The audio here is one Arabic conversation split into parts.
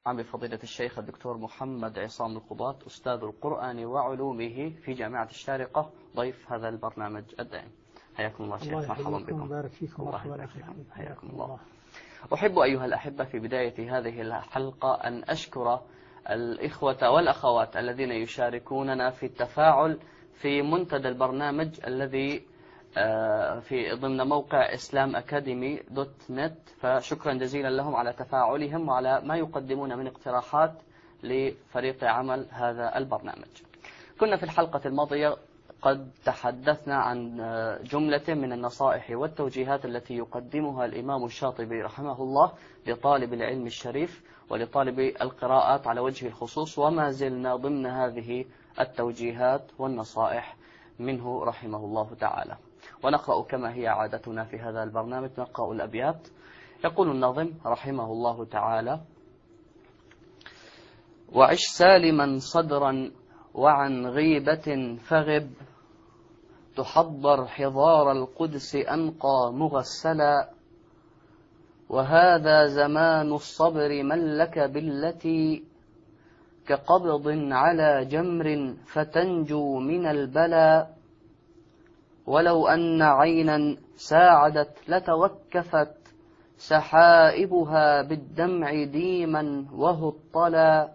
عن بفضيلة الشيخ الدكتور محمد عصام القضاة أستاذ القرآن وعلومه في جامعة الشارقة ضيف هذا البرنامج الدائم. حياكم الله شيخ، مرحبا بكم. بارك فيكم. مرحبا حياكم الله. أحب أيها الأحبة في بداية هذه الحلقة أن أشكر الإخوة والأخوات الذين يشاركوننا في التفاعل في منتدى البرنامج الذي في ضمن موقع islamacademy.net، فشكرا جزيلا لهم على تفاعلهم وعلى ما يقدمون من اقتراحات لفريق عمل هذا البرنامج. كنا في الحلقة الماضية قد تحدثنا عن جملة من النصائح والتوجيهات التي يقدمها الإمام الشاطبي رحمه الله لطالب العلم الشريف ولطالب القراءات على وجه الخصوص، وما زلنا ضمن هذه التوجيهات والنصائح منه رحمه الله تعالى. ونقرأ كما هي عادتنا في هذا البرنامج، نقرأ الأبيات. يقول الناظم رحمه الله تعالى: وعش سالما صدرا وعن غيبة فغب، تحضر حضار القدس أنقى مغسلا، وهذا زمان الصبر من لك بالتي، كقبض على جمر فتنجو من البلاء، ولو أن عينا ساعدت لتوكفت، سحائبها بالدمع ديما وهطلا،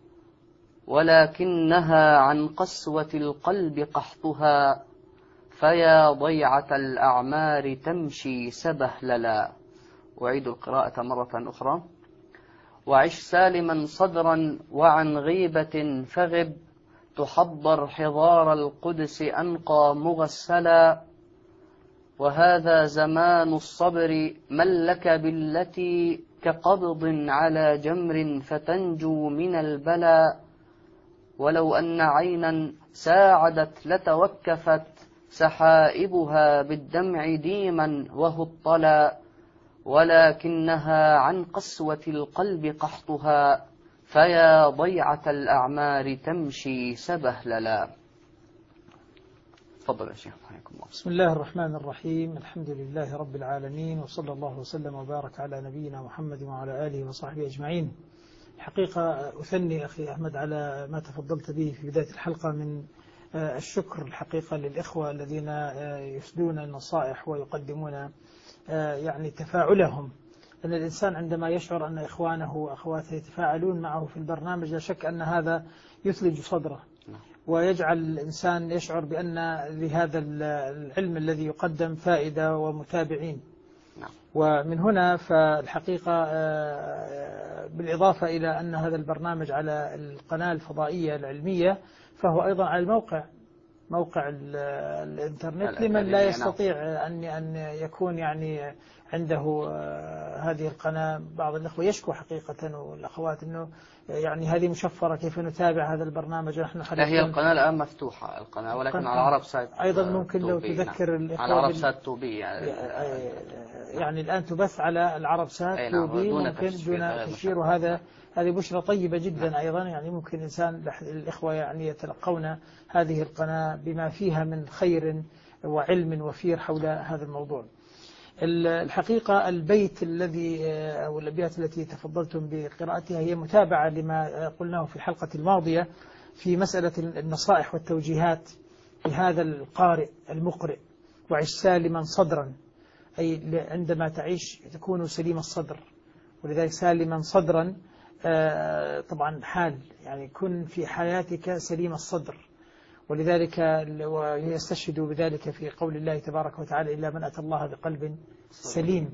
ولكنها عن قسوة القلب قحطها، فيا ضيعة الأعمار تمشي سبهللا. أعيد القراءة مرة أخرى: وعش سالما صدرا وعن غيبة فغب، تحضر حضار القدس أنقى مغسلا، وهذا زمان الصبر من لك بالتي، كقبض على جمر فتنجو من البلاء، ولو أن عينا ساعدت لتوكفت، سحائبها بالدمع ديما وهطلا، ولكنها عن قسوة القلب قحطها، فيا ضيعة الأعمار تمشي سبهللا. تفضل يا شيخ، حياكم الله. بسم الله الرحمن الرحيم، الحمد لله رب العالمين، وصلى الله وسلم وبارك على نبينا محمد وعلى آله وصحبه أجمعين. الحقيقة أثني أخي أحمد على ما تفضلت به في بداية الحلقة من الشكر الحقيقة للإخوة الذين يفدون النصائح ويقدمون يعني تفاعلهم. أن الإنسان عندما يشعر أن إخوانه وأخواته يتفاعلون معه في البرنامج، لا شك أن هذا يثلج صدره ويجعل الإنسان يشعر بأن لهذا العلم الذي يقدم فائدة ومتابعين. ومن هنا فالحقيقة بالإضافة إلى أن هذا البرنامج على القناة الفضائية العلمية، فهو أيضا على موقع الإنترنت لمن لا يستطيع أن يكون يعني عنده هذه القناة. بعض الأخوة يشكو حقيقة والأخوات أنه يعني هذه مشفرة، كيف نتابع هذا البرنامج ونحن هي القناة الآن مفتوحة القناة، ولكن على عرب سات أيضا ممكن لو تذكر الإخوة على عرب سات توبي يعني الآن تبث على العرب سات توبي ممكن دون تشفير، وهذه بشرة طيبة جدا. أيضا يعني ممكن الإخوة يعني يتلقون هذه القناة بما فيها من خير وعلم وفير حول هذا الموضوع. الحقيقة البيت الذي أو الأبيات التي تفضلتم بقراءتها هي متابعة لما قلناه في الحلقة الماضية في مسألة النصائح والتوجيهات لهذا القارئ المقرئ. وعش سالما صدرا، أي عندما تعيش تكون سليم الصدر، ولذلك سالما صدرا طبعا حال، يعني كن في حياتك سليم الصدر، ولذلك ويستشهد بذلك في قول الله تبارك وتعالى: إلا من أتى الله بقلب سليم.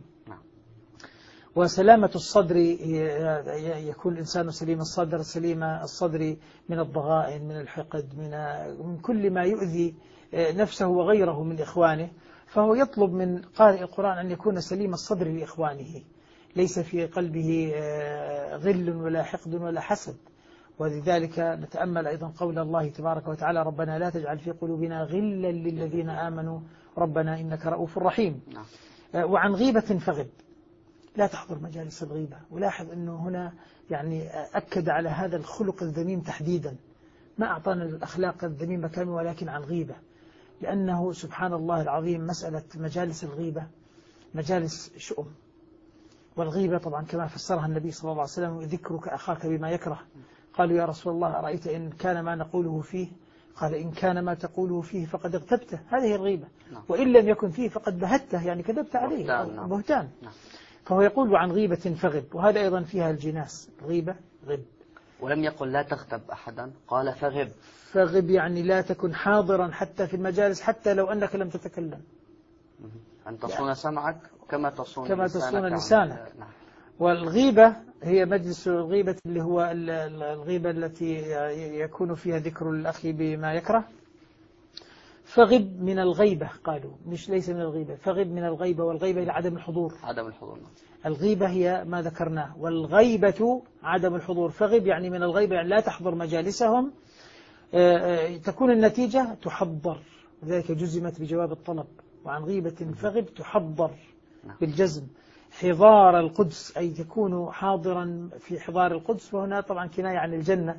وسلامة الصدر يكون الإنسان سليم الصدر، سليم الصدر من الضغائن، من الحقد، من كل ما يؤذي نفسه وغيره من إخوانه. فهو يطلب من قارئ القرآن أن يكون سليم الصدر لإخوانه، ليس في قلبه غل ولا حقد ولا حسد. ولذلك نتأمل أيضا قول الله تبارك وتعالى: ربنا لا تجعل في قلوبنا غلا للذين آمنوا ربنا إنك رؤوف رحيم. وعن غيبة فغب، لا تحضر مجالس الغيبة. ولاحظ أنه هنا يعني أكد على هذا الخلق الذميم تحديدا، ما أعطانا الأخلاق الذميمة كاملة ولكن عن غيبة، لأنه سبحان الله العظيم مسألة مجالس الغيبة مجالس شؤم، والغيبة طبعا كما فسرها النبي صلى الله عليه وسلم ذكرك أخاك بما يكره. قالوا يا رسول الله أرأيت إن كان ما نقوله فيه؟ قال إن كان ما تقوله فيه فقد اغتبته، هذه الغيبة. وإن لم يكن فيه فقد بهته، يعني كذبت عليه، بهتان. فهو يقول عن غيبة فغب، وهذا أيضا فيها الجناس، غيبة غب. ولم يقل لا تغتب أحدا، قال فغب. فغب يعني لا تكن حاضرا حتى في المجالس، حتى لو أنك لم تتكلم. أن تصون سمعك كما تصون لسانك. والغيبة هي مجلس الغيبة، اللي هو الغيبة التي يكون فيها ذكر الأخ بما يكره. فغب من الغيبة، قالوا مش ليس من الغيبة، فغب من الغيبة، والغيبة إلى عدم الحضور. عدم الحضور. الغيبة هي ما ذكرناه، والغيبة عدم الحضور. فغب يعني من الغيبة، يعني لا تحضر مجالسهم. تكون النتيجة تحضر، وذلك جزمت بجواب الطلب. وعن غيبة فغب تحضر بالجزم. حضار القدس أي تكون حاضرا في حضار القدس، وهنا طبعا كناية عن الجنة.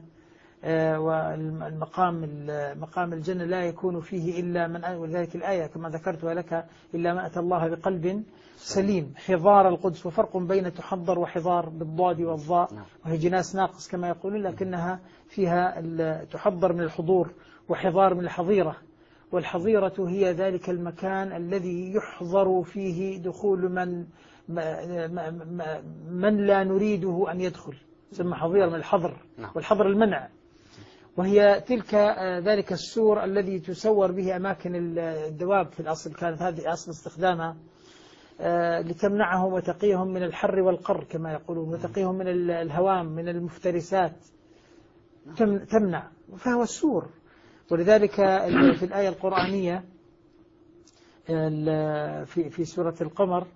مقام الجنة لا يكون فيه إلا من، ولذلك الآية كما ذكرتها لك إلا ما أتى الله بقلب سليم. حضار القدس، وفرق بين تحضر وحضار بالضاد والضاء، وهي جناس ناقص كما يقولون، لكنها فيها تحضر من الحضور وحضار من الحظيرة. والحظيرة هي ذلك المكان الذي يحظر فيه دخول من لا نريده أن يدخل، يسمى حظيرة من الحظر، والحظر المنع. وهي تلك ذلك السور الذي تسور به أماكن الدواب في الأصل، كانت هذه أصل استخدامها لتمنعهم وتقيهم من الحر والقر كما يقولون، وتقيهم من الهوام من المفترسات، تمنع، فهو السور. ولذلك في الآية القرآنية في سورة القمر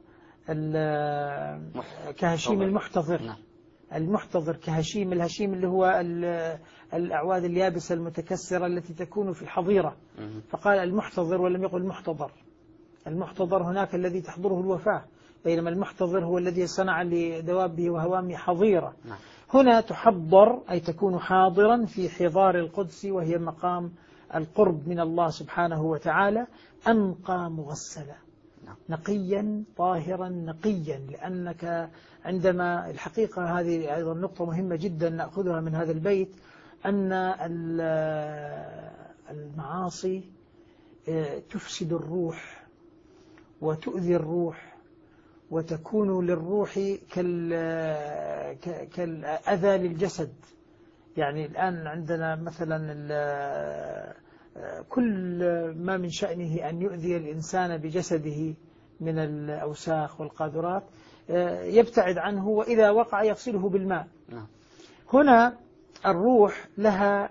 كهشيم المحتضر. المحتضر كهشيم، الهشيم اللي هو الأعواد اليابسة المتكسرة التي تكون في الحظيرة، فقال المحتضر ولم يقل المحتضر. المحتضر هناك الذي تحضره الوفاة، بينما المحتضر هو الذي صنع لدوابه وهوامه حظيرة. هنا تحضر أي تكون حاضرا في حضار القدس، وهي مقام القرب من الله سبحانه وتعالى. أنقى مغسلا، نقيا طاهرا نقيا، لأنك عندما الحقيقة هذه أيضا نقطة مهمة جدا نأخذها من هذا البيت، أن المعاصي تفسد الروح وتؤذي الروح، وتكون للروح كالأذى للجسد. يعني الآن عندنا مثلا كل ما من شأنه أن يؤذي الإنسان بجسده من الأوساخ والقاذورات يبتعد عنه، وإذا وقع يغسله بالماء. هنا الروح لها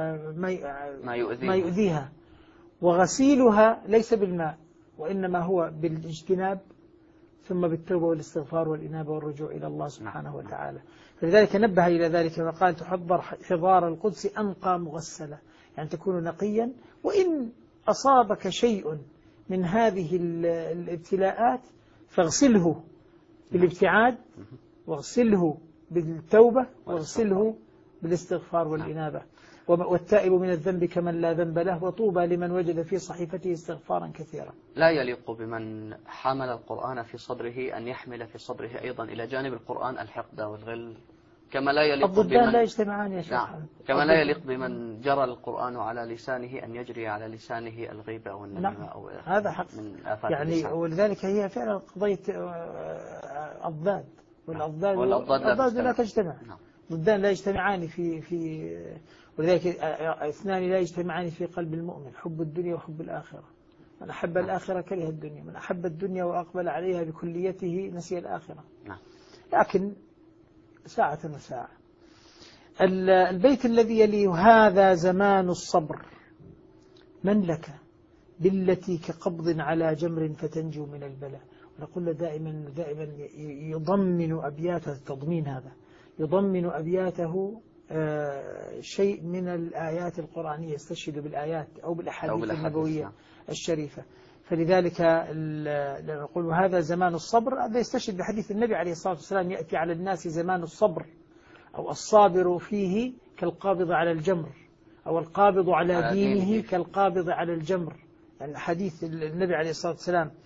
ما يؤذيها، وغسيلها ليس بالماء، وإنما هو بالاجتناب، ثم بالتوبة والاستغفار والإنابة والرجوع إلى الله سبحانه وتعالى. فلذلك نبه إلى ذلك وقال تحضر حضار القدس أنقى مغسلة، يعني تكون نقيا. وإن أصابك شيء من هذه الابتلاءات فاغسله بالابتعاد، واغسله بالتوبة، واغسله بالاستغفار والإنابة. والتائب من الذنب كمن لا ذنب له، وطوبى لمن وجد في صحيفته استغفارا كثيرا. لا يليق بمن حمل القرآن في صدره أن يحمل في صدره أيضا إلى جانب القرآن الحقد والغل، كما لا يليق الضدان لا يجتمعان يا شيخ. كما لا يليق بمن جرى القرآن على لسانه أن يجري على لسانه الغيبة والنميمة أو هذا حق من آفات يعني اللسان. ولذلك هي فعلا قضية الضاد والأضداد لا تجتمع. ضدان لا يجتمعان في ولذلك اثنان لا يجتمعان في قلب المؤمن، حب الدنيا وحب الآخرة. من أحب الآخرة كره الدنيا، من أحب الدنيا وأقبل عليها بكليته نسي الآخرة. لكن ساعة وساعة. البيت الذي يلي هذا زمان الصبر، من لك بالتي كقبض على جمر فتنجو من البلاء. ونقول دائما يضمن أبياته، التضمين هذا يضمن أبياته شيء من الآيات القرآنية، يستشهد بالآيات أو بالأحاديث النبوية الشريفة. فلذلك نقول هذا زمان الصبر، هذا يستشهد بحديث النبي عليه الصلاة والسلام يأتي على الناس زمان الصبر، أو الصابر فيه كالقابض على الجمر، أو القابض على دينه كالقابض على الجمر. يعني حديث النبي عليه الصلاة والسلام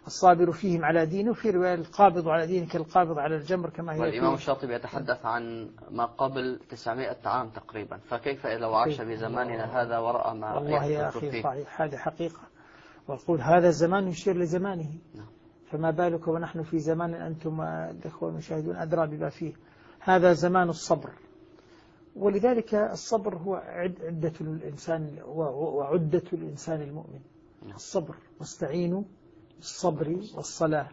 الصابر فيهم على دينه، في رواية القابض على دينه كالقابض على الجمر كما هي. والإمام الشاطبي يتحدث عن ما قبل 900 عام تقريبا، فكيف لو عاش بزماننا هذا ورأى ما والله يا أخي صحيح، هذه حقيقة، وأقول هذا الزمان يشير لزمانه. فما بالك ونحن في زمان أنتم الإخوة المشاهدون أدرى بما فيه. هذا زمان الصبر، ولذلك الصبر هو عدة الإنسان وعدة الإنسان المؤمن. الصبر، واستعينوا بالصبر والصلاة.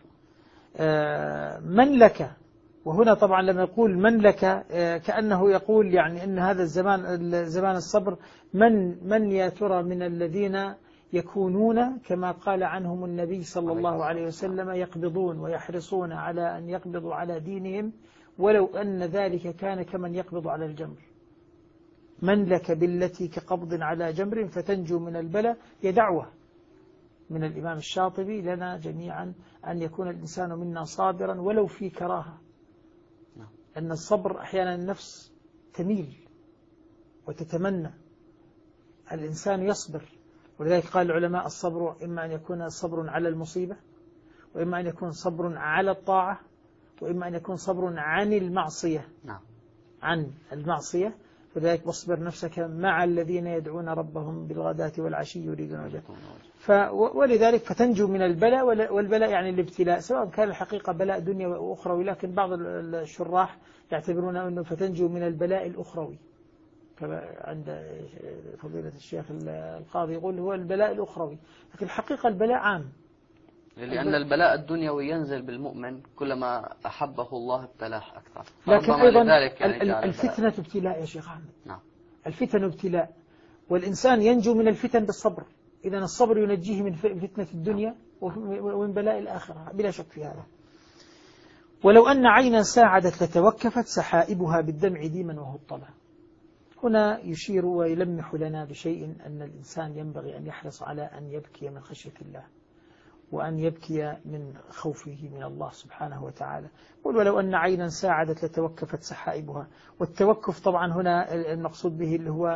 من لك، وهنا طبعا لما يقول من لك كأنه يقول يعني أن هذا زمان الصبر، من يا ترى من الذين يكونون كما قال عنهم النبي صلى الله عليه وسلم يقبضون ويحرصون على أن يقبضوا على دينهم ولو أن ذلك كان كمن يقبض على الجمر. من لك بالتي كقبض على جمر فتنجو من البلاء، هي دعوة من الإمام الشاطبي لنا جميعا أن يكون الإنسان منا صابرا ولو في كراهة. أن الصبر أحيانا النفس تميل وتتمنى، الإنسان يصبر، ولذلك قال العلماء الصبر إما أن يكون صبر على المصيبة، وإما أن يكون صبر على الطاعة، وإما أن يكون صبر عن المعصية. عن المعصية، فذلك واصبر نفسك مع الذين يدعون ربهم بالغداة والعشي يريدون وجهه. ولذلك فتنجو من البلاء، والبلاء يعني الابتلاء، سواء كان الحقيقة بلاء دنيا وأخروي، لكن بعض الشراح يعتبرون أنه فتنجو من البلاء الأخروي، عند فضيلة الشيخ القاضي يقول هو البلاء الأخروي، لكن الحقيقة البلاء عام، لأن البلاء الدنيوي ينزل بالمؤمن كلما أحبه الله ابتلاه أكثر. لكن أيضا الفتنة ابتلاء يا شيخ أحمد. نعم. الفتنة ابتلاء، والإنسان ينجو من الفتن بالصبر. إذا الصبر ينجيه من فتنة الدنيا ومن بلاء الآخرة بلا شك في هذا. ولو أن عينا ساعدت لتوكفت سحائبها بالدمع ديما وهو الطلع. هنا يشير ويلمح لنا بشيء أن الإنسان ينبغي أن يحرص على أن يبكي من خشية الله، وأن يبكي من خوفه من الله سبحانه وتعالى. قل ولو أن عينا ساعدت لتوكفت سحائبها. والتوكف طبعا هنا المقصود به اللي هو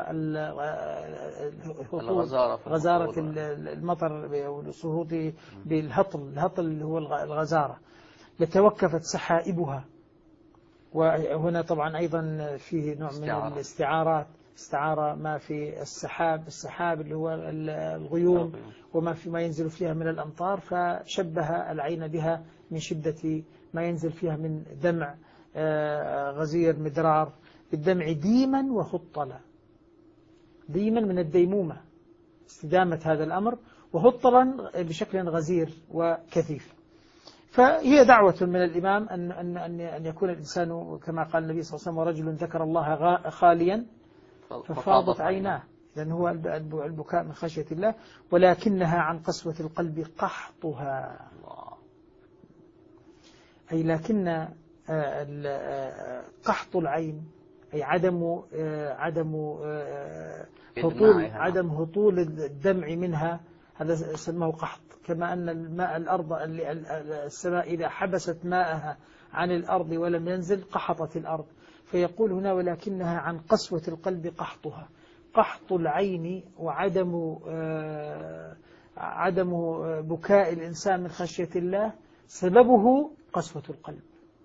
غزارة المطر والسهوط بالهطل، الهطل اللي هو الغزارة. لتوكفت سحائبها، وهنا طبعا أيضا فيه نوع من الاستعارات، استعارة ما في السحاب اللي هو الغيوم وما فيما ينزل فيها من الأمطار، فشبه العين بها من شدة ما ينزل فيها من دمع غزير مدرار، بالدمع ديما وهطلا. ديما من الديمومة، استدامة هذا الأمر، وهطلا بشكل غزير وكثيف. فهي دعوة من الإمام أن يكون الإنسان كما قال النبي صلى الله عليه وسلم ورجل ذكر الله خاليا ففاضت عيناه، لأن هو البكاء من خشية الله. ولكنها عن قسوة القلب قحطها، أي لكن قحط العين أي عدم هطول الدمع منها، هذا سماه قحط. كما أن الماء السماء إذا حبست ماءها عن الأرض ولم ينزل قحطت الأرض. فيقول هنا ولكنها عن قسوة القلب قحطها. قحط العين عدم بكاء الإنسان من خشية الله سببه قسوة القلب.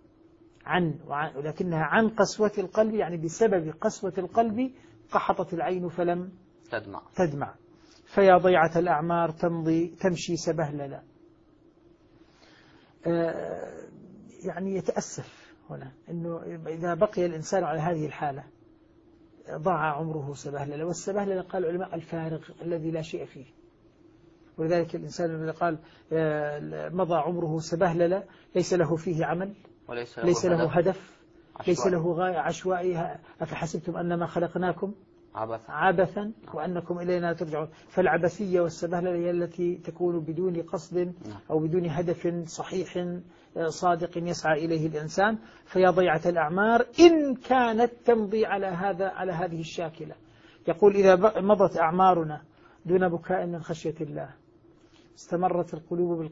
ولكنها عن قسوة القلب، يعني بسبب قسوة القلب قحطت العين فلم تدمع. فيا ضيعة الأعمار تمشي سبهللا. يعني يتأسف هنا أنه إذا بقي الإنسان على هذه الحالة ضاع عمره سبهللا. والسبهللا قال العلماء الفارغ الذي لا شيء فيه. ولذلك الإنسان الذي قال مضى عمره سبهللا ليس له فيه عمل، ليس له هدف، ليس له غاية، عشوائي. أفحسبتم أنما خلقناكم عبثا وأنكم إلينا ترجعون. فالعبثية والسبهلة هي التي تكون بدون قصد أو بدون هدف صحيح صادق يسعى إليه الإنسان. فيا ضيعة الأعمار إن كانت تمضي على هذه الشاكلة. يقول إذا مضت أعمارنا دون بكاء من خشية الله، استمرت القلوب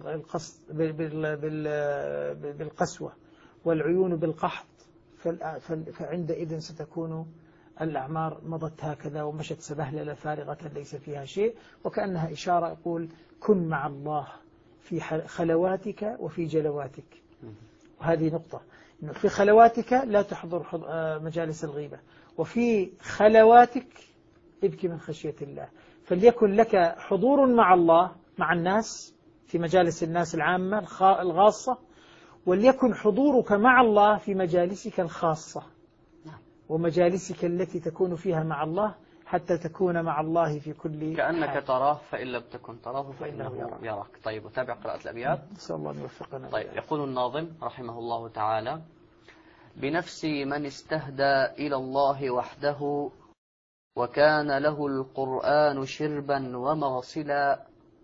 بالقسوة والعيون بالقحط، فعندئذ ستكون الأعمار مضت هكذا ومشت سبهللة فارغة ليس فيها شيء. وكأنها إشارة يقول كن مع الله في خلواتك وفي جلواتك. وهذه نقطة، إنه في خلواتك لا تحضر مجالس الغيبة، وفي خلواتك ابكي من خشية الله. فليكن لك حضور مع الله مع الناس في مجالس الناس العامة الخاصة، وليكن حضورك مع الله في مجالسك الخاصة ومجالسك التي تكون فيها مع الله، حتى تكون مع الله في كل كأنك حال. تراه فإن لم تكن تراه فإنه يراك. طيب، وتابع قراءة الأبيات. نسأل الله أن يوفقنا. طيب، يقول الناظم رحمه الله تعالى: بنفس من استهدى إلى الله وحده، وكان له القرآن شربا ومغسلا،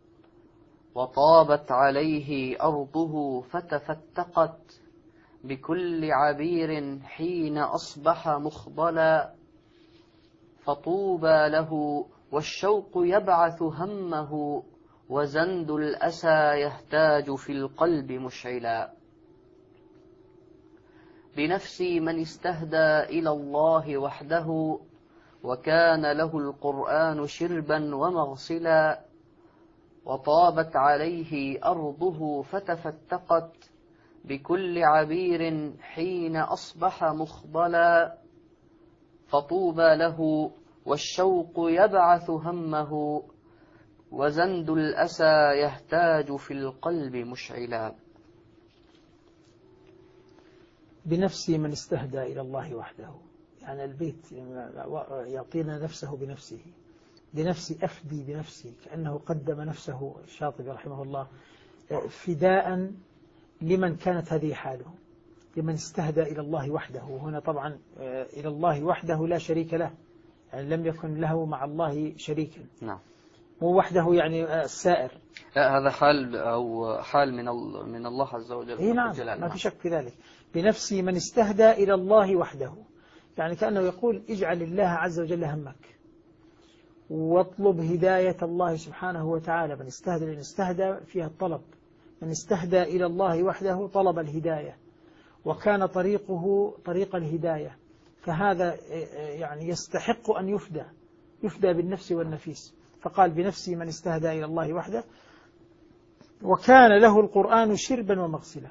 وطابت عليه أرضه فتفتقت بكل عبير حين أصبح مخضلا، فطوبى له والشوق يبعث همه، وزند الأسى يهتاج في القلب مشعلا. بنفس من استهدى إلى الله وحده، وكان له القرآن شربا ومغسلا، وطابت عليه أرضه فتفتقت بكل عبير حين أصبح مخضلا، فطوبى له والشوق يبعث همه، وزند الأسى يهتاج في القلب مشعلا. بنفس من استهدى إلى الله وحده، يعني البيت يعطينا نفسه بنفسه. بنفسي أفدي بنفسي، كأنه قدم نفسه الشاطبي رحمه الله فداء لمن كانت هذه حاله، لمن استهدى إلى الله وحده. وهنا طبعا إلى الله وحده لا شريك له، يعني لم يكن له مع الله شريكا. نعم. مو وحده يعني السائر، لا، هذا حال أو حال من الله عز وجل. نعم، ما في شك في ذلك. بنفسي من استهدى إلى الله وحده، يعني كأنه يقول اجعل الله عز وجل همك، واطلب هداية الله سبحانه وتعالى. من استهدى فيها الطلب، من استهدى إلى الله وحده طلب الهداية، وكان طريقه طريق الهداية، فهذا يعني يستحق أن يفدى بالنفس والنفيس. فقال بنفسي من استهدى إلى الله وحده، وكان له القرآن شربا ومغسلا.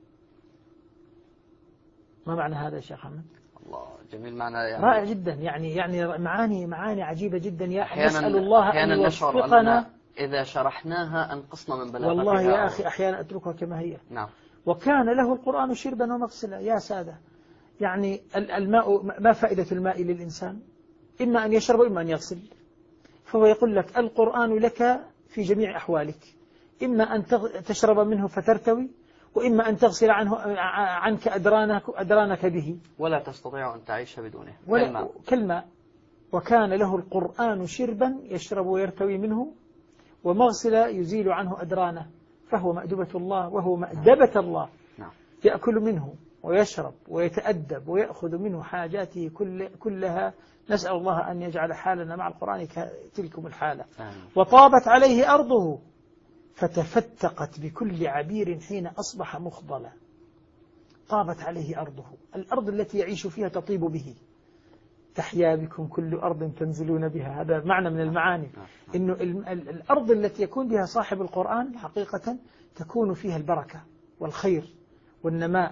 ما معنى هذا يا شيخ حمد؟ الله، جميل معنى، يعني رائع جدا، يعني معاني عجيبة جدا. نسأل الله أن يوفقنا. إذا شرحناها أنقصنا من بلاغتها. والله يا أخي أحيانا أتركها كما هي. نعم. وكان له القرآن شربا ومغسلا. يا سادة، يعني الماء، ما فائدة الماء للإنسان؟ إما أن يشرب وإما أن يغسل. فهو يقول لك القرآن لك في جميع أحوالك، إما أن تشرب منه فترتوي، وإما أن تغسل عنك أدرانك به، ولا تستطيع أن تعيش بدونه كالماء. وكان له القرآن شربا يشرب ويرتوي منه، ومغسلا يزيل عنه أدرانه، فهو مأدبة الله وهو مأدبة الله. نعم. يأكل منه ويشرب ويتأدب ويأخذ منه حاجاته كلها. نسأل الله أن يجعل حالنا مع القرآن كتلكم الحالة. وطابت عليه أرضه فتفتقت بكل عبير حين أصبح مخضلا. طابت عليه أرضه، الأرض التي يعيش فيها تطيب به. تحيا بكم كل أرض تنزلون بها، هذا معنى من المعاني، إنه الأرض التي يكون بها صاحب القرآن حقيقة تكون فيها البركة والخير والنماء.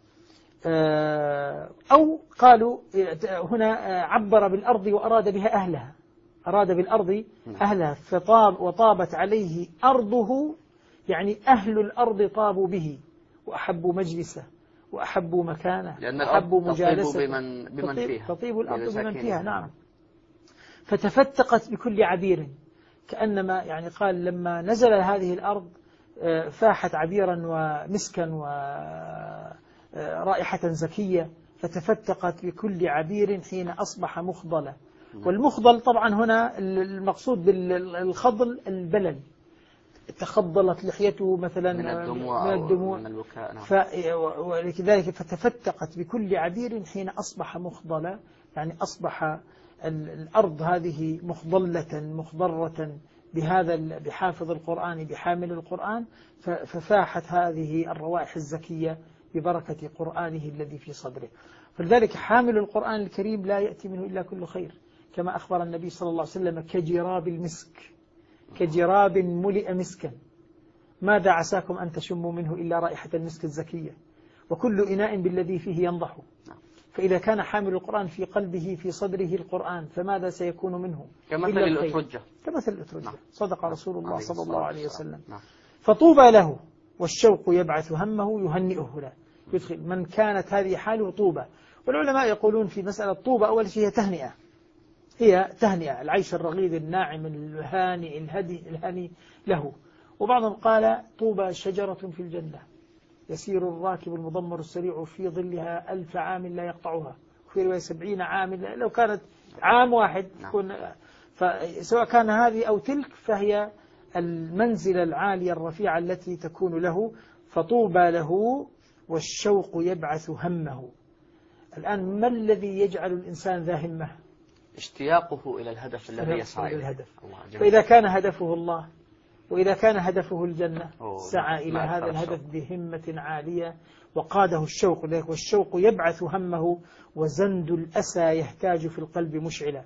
أو قالوا هنا عبر بالأرض وأراد بها أهلها، أراد بالأرض أهلها، وطابت عليه أرضه، يعني أهل الأرض طابوا به وأحبوا مجلسه وأحبوا مكانه وأحبوا مجالسته. بمن فيها، تطيب الأرض بمن فيها. نعم. فتفتقت بكل عبير، كأنما يعني قال لما نزل هذه الأرض فاحت عبيرا ومسكا ورائحة زكية، فتفتقت بكل عبير حين أصبح مخضلا. والمخضل طبعا هنا المقصود بالخضل البلل، تخضلت لحيته مثلا من الدموع من البكاء. ولذلك فتفتقت بكل عبير حين أصبح مخضلا، يعني أصبح الأرض هذه مخضلة مخضرة بحافظ القرآن، بحامل القرآن، ففاحت هذه الروائح الزكية ببركة قرآنه الذي في صدره. فلذلك حامل القرآن الكريم لا يأتي منه إلا كل خير، كما أخبر النبي صلى الله عليه وسلم كجراب المسك، كجراب ملئ مسكا. ماذا عساكم أن تشموا منه إلا رائحة المسك الزكية، وكل إناء بالذي فيه ينضح. فإذا كان حامل القرآن في قلبه في صدره القرآن فماذا سيكون منه؟ كمثل الأترجة. كمثل الأترجة. صدق رسول الله صلى الله عليه وسلم. فطوبى له والشوق يبعث همه يهنئه له، يدخل من كانت هذه حاله طوبى. والعلماء يقولون في مسألة طوبى أول شيء هي تهنئة، العيش الرغيد الناعم الهانئ الهني له. وبعضهم قال طوبى شجرة في الجنة يسير الراكب المضمر السريع في ظلها 1000 عام لا يقطعها، في رواية 70 عام، لو كانت عام واحد تكون. فسواء كان هذه أو تلك فهي المنزلة العالية الرفيعة التي تكون له. فطوبى له والشوق يبعث همه. الآن ما الذي يجعل الإنسان ذا همة؟ اشتياقه إلى الهدف الذي يسعى إليه. فإذا كان هدفه الله وإذا كان هدفه الجنة سعى إلى هذا الهدف بهمة عالية وقاده الشوق. والشوق يبعث همه. وزند الأسى يهتاج في القلب مشعلا.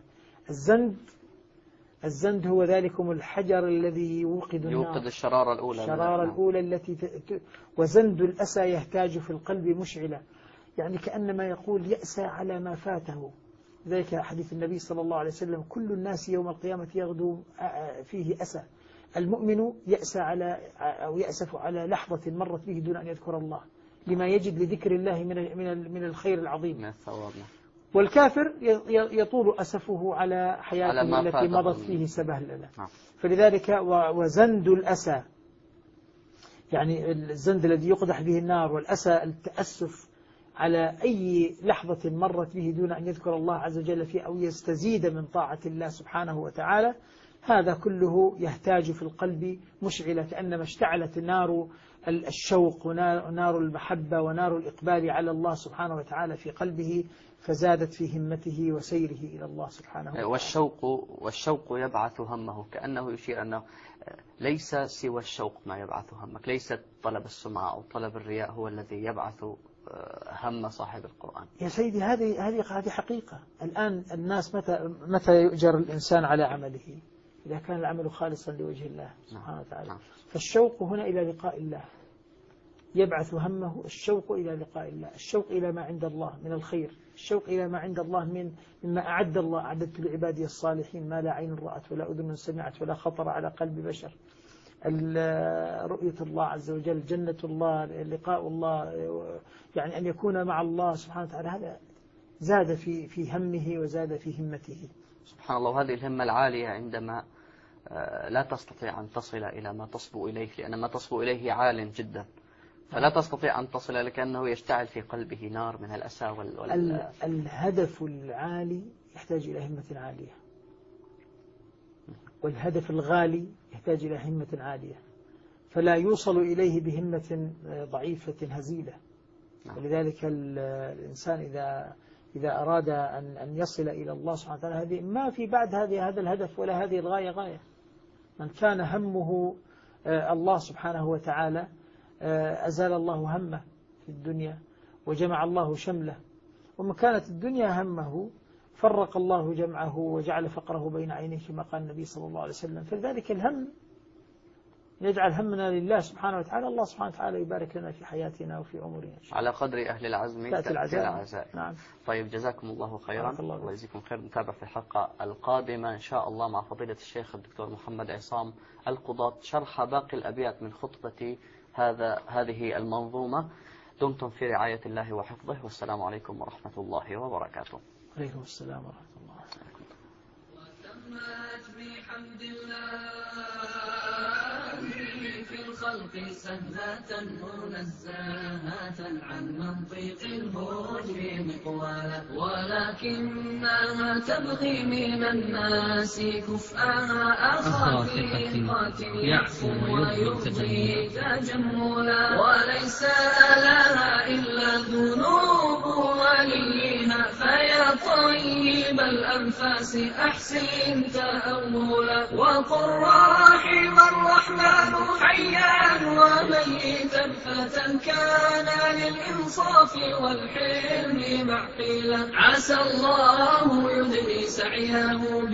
الزند هو ذلكم الحجر الذي يوقد الشرارة الأولى التي وزند الأسى يهتاج في القلب مشعلا، يعني كأنما يقول يأسى على ما فاته. ذلك حديث النبي صلى الله عليه وسلم: كل الناس يوم القيامة يغدو فيه أسى. المؤمن يأسى يأسف على لحظة مرت به دون أن يذكر الله، لما يجد لذكر الله من الخير العظيم. والكافر يطول أسفه على حياته التي مضت فيه سبهللا. فلذلك وزند الأسى، يعني الزند الذي يقدح به النار، والأسى التأسف على أي لحظة مرت به دون أن يذكر الله عز وجل فيه أو يستزيد من طاعة الله سبحانه وتعالى. هذا كله يهتاج في القلب مشعلة، كأنما اشتعلت نار الشوق ونار المحبة ونار الإقبال على الله سبحانه وتعالى في قلبه، فزادت في همته وسيره إلى الله سبحانه وتعالى. والشوق يبعث همه، كأنه يشير أنه ليس سوى الشوق ما يبعث همك، ليس طلب السمعة أو طلب الرياء هو الذي يبعث هم صاحب القرآن. يا سيدي هذه حقيقة. الآن الناس متى يؤجر الإنسان على عمله؟ إذا كان العمل خالصا لوجه الله سبحانه وتعالى. فالشوق هنا إلى لقاء الله يبعث همه. الشوق إلى لقاء الله، الشوق إلى ما عند الله من الخير، الشوق إلى ما عند الله مما أعد الله. أعددت لعبادي الصالحين ما لا عين رأت ولا أذن سمعت ولا خطر على قلب بشر. رؤية الله عز وجل، جنة الله، لقاء الله، يعني أن يكون مع الله سبحانه وتعالى، هذا زاد في همه وزاد في همته. سبحان الله. وهذه الهمة العالية عندما لا تستطيع أن تصل إلى ما تصبو إليه، لأن ما تصبو إليه عال جدا، فلا تستطيع أن تصل لكأنه يشتعل في قلبه نار من الأسى الهدف العالي يحتاج إلى همة عالية، والهدف الغالي يحتاج إلى همة عالية، فلا يوصل إليه بهمة ضعيفة هزيلة. ولذلك الإنسان إذا أراد أن يصل إلى الله سبحانه وتعالى، هذه ما في بعد هذا الهدف ولا هذه الغاية غاية. من كان همه الله سبحانه وتعالى أزال الله همه في الدنيا وجمع الله شمله، ومن كانت الدنيا همه فرق الله جمعه وجعل فقره بين عينيه كما قال النبي صلى الله عليه وسلم. فلذلك الهم نجعل همنا لله سبحانه وتعالى، الله سبحانه وتعالى يبارك لنا في حياتنا وفي أمورنا على قدر أهل العزم تأتي العزائم. نعم. طيب، جزاكم الله خيرا. الله يجزيكم خير. نتابع في الحلقة القادمة إن شاء الله مع فضيلة الشيخ الدكتور محمد عصام القضاة شرح باقي الأبيات من خطبة هذه المنظومة. دمتم في رعاية الله وحفظه، والسلام عليكم ورحمة الله وبركاته. عليكم السلام ورحمة الله. وتمت بحمد الله في الخلق سهلة منزهة عن منطق الهجر مقوالا، ولكنها تبغي من الناس كفءها أخاطئة يعفو ويبغي تجملا، وليس لها إلا ذنوب وليها، فيا طيب الأنفاس أحسن تأولا، وقل رحم الرحمن حيا وميتا فتى كان للإنصاف والحلم معقلا، عسى الله يدري سعيه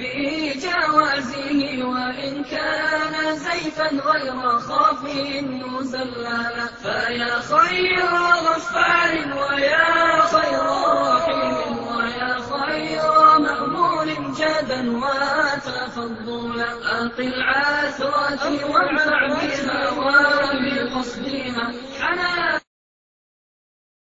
بجوازه وإن كان زيفا غير خافي مزللا فيا خير غفار ويا خير رحيم ويا خير مأمول جادا وتفضلا أقل عثرة وانفع بها وبقصد